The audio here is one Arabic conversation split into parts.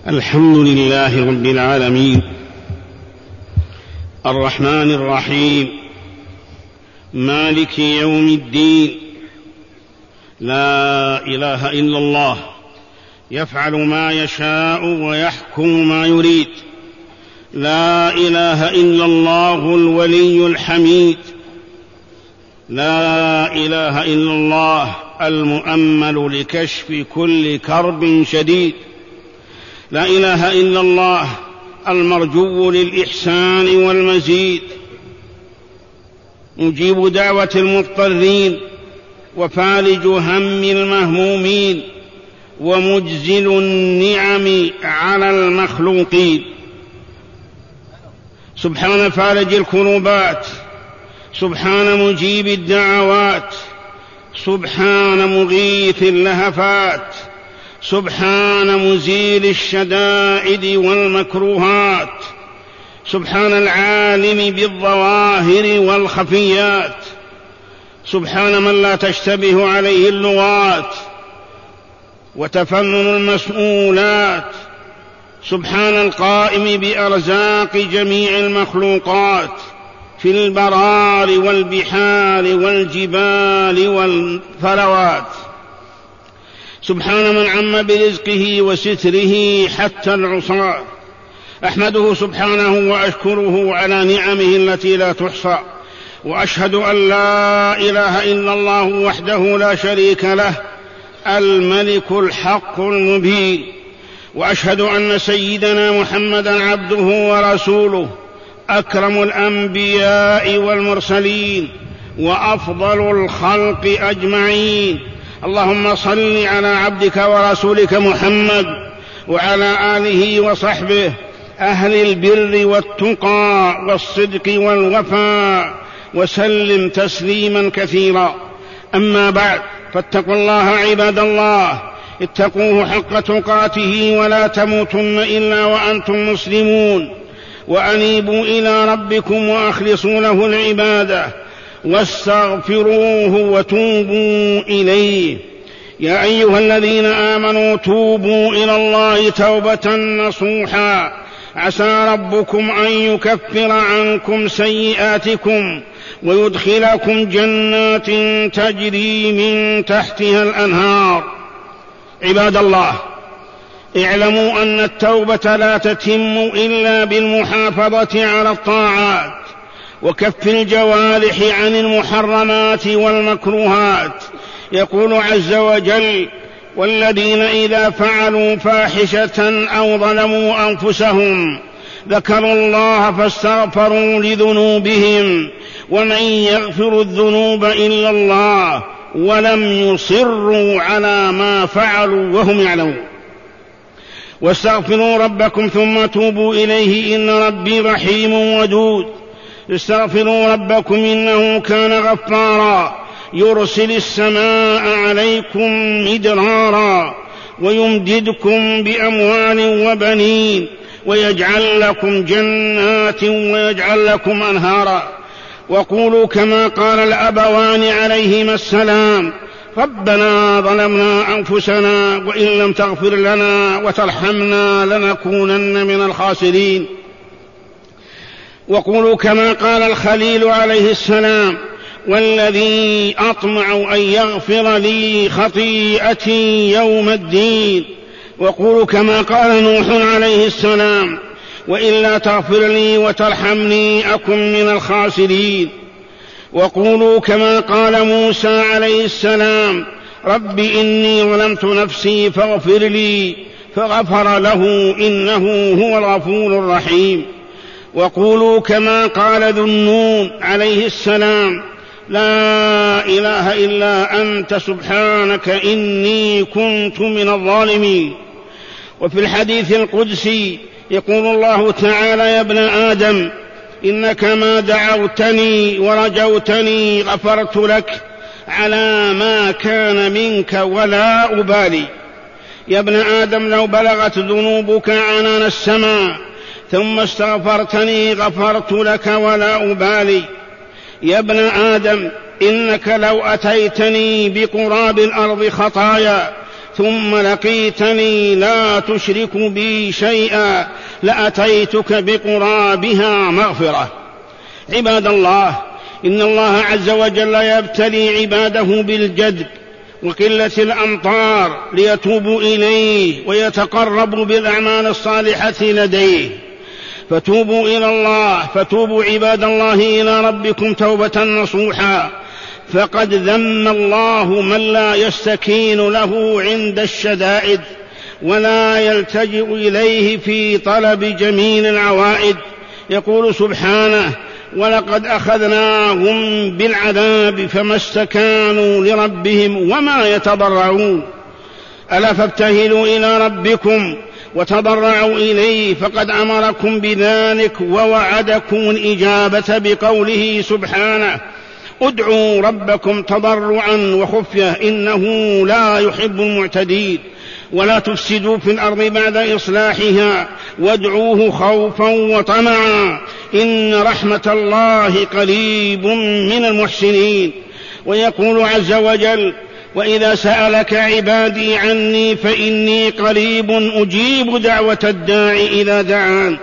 الحمد لله رب العالمين الرحمن الرحيم مالك يوم الدين. لا إله إلا الله يفعل ما يشاء ويحكم ما يريد. لا إله إلا الله الولي الحميد. لا إله إلا الله المؤمل لكشف كل كرب شديد. لا إله إلا الله المرجو للإحسان والمزيد، مجيب دعوة المضطرين وفالج هم المهمومين ومجزل النعم على المخلوقين. سبحان فالج الكروبات، سبحان مجيب الدعوات، سبحان مغيث اللهفات، سبحان مزيل الشدائد والمكروهات، سبحان العالم بالظواهر والخفيات، سبحان من لا تشتبه عليه اللغات وتفنن المسؤولات، سبحان القائم بأرزاق جميع المخلوقات في البرار والبحار والجبال والثروات، سبحان من عم برزقه وستره حتى العصاة. أحمده سبحانه وأشكره على نعمه التي لا تحصى، وأشهد أن لا إله إلا الله وحده لا شريك له الملك الحق المبين. وأشهد أن سيدنا محمدًا عبده ورسوله أكرم الأنبياء والمرسلين وأفضل الخلق أجمعين. اللهم صل على عبدك ورسولك محمد وعلى آله وصحبه أهل البر والتقى والصدق والوفاء، وسلم تسليما كثيرا. أما بعد، فاتقوا الله عباد الله، اتقوه حق تقاته ولا تموتن إلا وأنتم مسلمون، وأنيبوا إلى ربكم وأخلصوا له العبادة واستغفروه وتوبوا إليه. يا أيها الذين آمنوا توبوا إلى الله توبة نصوحا، عسى ربكم أن يكفر عنكم سيئاتكم ويدخلكم جنات تجري من تحتها الأنهار. عباد الله، اعلموا أن التوبة لا تتم إلا بالمحافظة على الطاعات وكف الجوارح عن المحرمات والمكروهات. يقول عز وجل: والذين إذا فعلوا فاحشة أو ظلموا أنفسهم ذكروا الله فاستغفروا لذنوبهم ومن يغفر الذنوب إلا الله ولم يصروا على ما فعلوا وهم يعلمون. واستغفروا ربكم ثم توبوا إليه إن ربي رحيم ودود. استغفروا ربكم إنه كان غفارا يرسل السماء عليكم مدرارا ويمددكم بأموال وبنين ويجعل لكم جنات ويجعل لكم أنهارا. وقولوا كما قال الأبوان عليهما السلام: ربنا ظلمنا أنفسنا وإن لم تغفر لنا وترحمنا لنكونن من الخاسرين. وقولوا كما قال الخليل عليه السلام: والذي أطمع أن يغفر لي خطيئتي يوم الدين. وقولوا كما قال نوح عليه السلام: وإلا تغفر لي وترحمني أكن من الخاسرين. وقولوا كما قال موسى عليه السلام: رب إني ظلمت نفسي فاغفر لي، فغفر له إنه هو الغفور الرحيم. وقولوا كما قال ذو النون عليه السلام: لا إله إلا أنت سبحانك إني كنت من الظالمين. وفي الحديث القدسي يقول الله تعالى: يا ابن آدم إنك ما دعوتني ورجوتني غفرت لك على ما كان منك ولا أبالي. يا ابن آدم لو بلغت ذنوبك عنان السماء ثم استغفرتني غفرت لك ولا أبالي. يا ابن آدم إنك لو أتيتني بقراب الأرض خطايا ثم لقيتني لا تشرك بي شيئا لأتيتك بقرابها مغفرة. عباد الله، إن الله عز وجل يبتلي عباده بالجدب وقلة الأمطار ليتوبوا إليه ويتقربوا بالأعمال الصالحة لديه، فتوبوا إلى الله، فتوبوا عباد الله إلى ربكم توبة نصوحا، فقد ذم الله من لا يستكين له عند الشدائد ولا يلتجئ إليه في طلب جميل العوائد. يقول سبحانه: ولقد أخذناهم بالعذاب فما استكانوا لربهم وما يتضرعون. ألا فابتهلوا إلى ربكم وتضرعوا إليه، فقد أمركم بذلك ووعدكم الإجابة بقوله سبحانه: ادعوا ربكم تضرعا وخفية إنه لا يحب المعتدين، ولا تفسدوا في الأرض بعد إصلاحها وادعوه خوفا وطمعا إن رحمة الله قريب من المحسنين. ويقول عز وجل: وإذا سألك عبادي عني فإني قريب أجيب دعوة الداع إذا دعان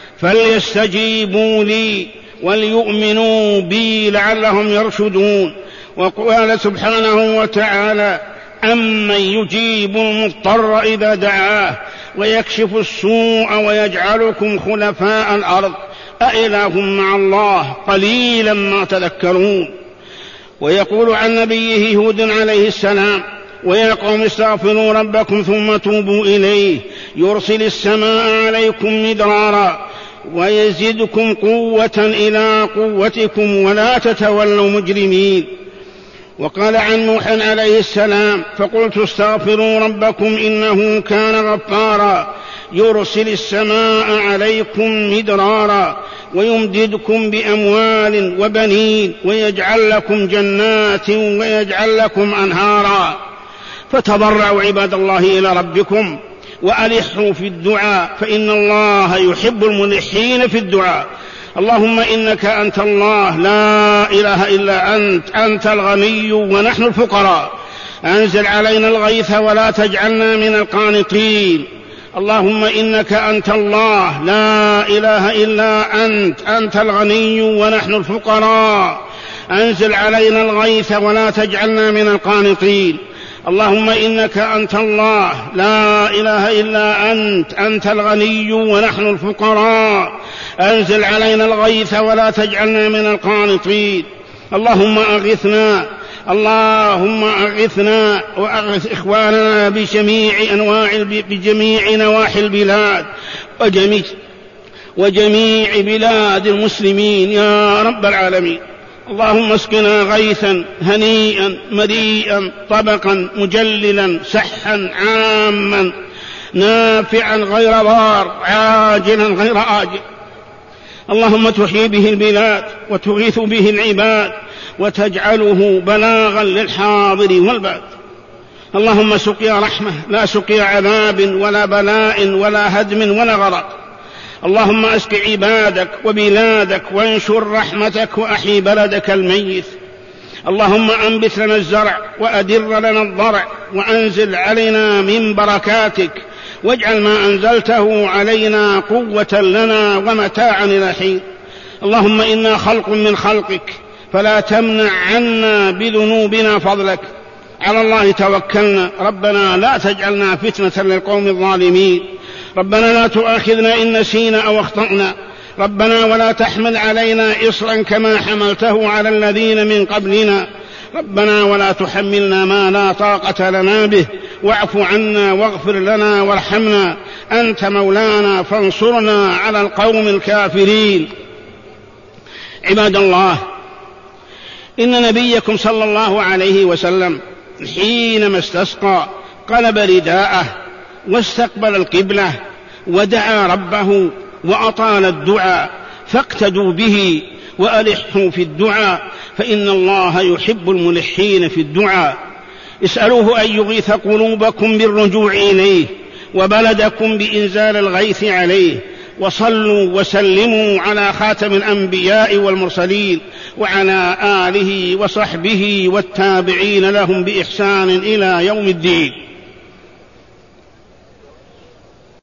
فليستجيبوا لي وليؤمنوا بي لعلهم يرشدون. وقال سبحانه وتعالى: أمن يجيب المضطر إذا دعاه ويكشف السوء ويجعلكم خلفاء الأرض أإله مع الله قليلا ما تذكرون. ويقول عن نبيه هود عليه السلام: ويا قوم استغفروا ربكم ثم توبوا إليه يرسل السماء عليكم مدرارا ويزدكم قوة إلى قوتكم ولا تتولوا مجرمين. وقال عن نوح عليه السلام: فقلت استغفروا ربكم إنه كان غفارا يرسل السماء عليكم مدرارا ويمددكم بأموال وبنين ويجعل لكم جنات ويجعل لكم أنهارا. فتضرعوا عباد الله إلى ربكم وألحوا في الدعاء فإن الله يحب الملحين في الدعاء. اللهم إنك أنت الله لا إله إلا أنت الغني ونحن الفقراء، أنزل علينا الغيث ولا تجعلنا من القانطين. اللهم إنك أنت الله لا إله إلا أنت الغني ونحن الفقراء، أنزل علينا الغيث ولا تجعلنا من القانطين. اللهم إنك أنت الله لا إله إلا أنت الغني ونحن الفقراء، أنزل علينا الغيث ولا تجعلنا من القانطين. اللهم أغثنا وأغث إخواننا بجميع نواحي البلاد وجميع بلاد المسلمين يا رب العالمين. اللهم اسقنا غيثا هنيئا مريئا طبقا مجللا سحا عاما نافعا غير ضار عاجلا غير آجل. اللهم تحيي به البلاد وتغيث به العباد وتجعله بلاغا للحاضر والباد. اللهم سقيا رحمة لا سقيا عذاب ولا بلاء ولا هدم ولا غرق. اللهم اسق عبادك وبلادك وانشر رحمتك وأحيي بلدك الميت. اللهم أنبت لنا الزرع وأدر لنا الضرع وأنزل علينا من بركاتك واجعل ما أنزلته علينا قوة لنا ومتاعا إلى حين. اللهم إنا خلق من خلقك فلا تمنع عنا بذنوبنا فضلك. على الله توكلنا، ربنا لا تجعلنا فتنة للقوم الظالمين. ربنا لا تؤاخذنا إن نسينا أو أخطأنا. ربنا ولا تحمل علينا إصرا كما حملته على الذين من قبلنا. ربنا ولا تحملنا ما لا طاقة لنا به واعف عنا واغفر لنا وارحمنا أنت مولانا فانصرنا على القوم الكافرين. عباد الله، إن نبيكم صلى الله عليه وسلم حينما استسقى قلب رداءه واستقبل القبلة ودعا ربه وأطال الدعاء، فاقتدوا به وألحوا في الدعاء فإن الله يحب الملحين في الدعاء. اسألوه أن يغيث قلوبكم بالرجوع إليه وبلدكم بإنزال الغيث عليه. وصلوا وسلموا على خاتم الأنبياء والمرسلين وعلى آله وصحبه والتابعين لهم بإحسان إلى يوم الدين.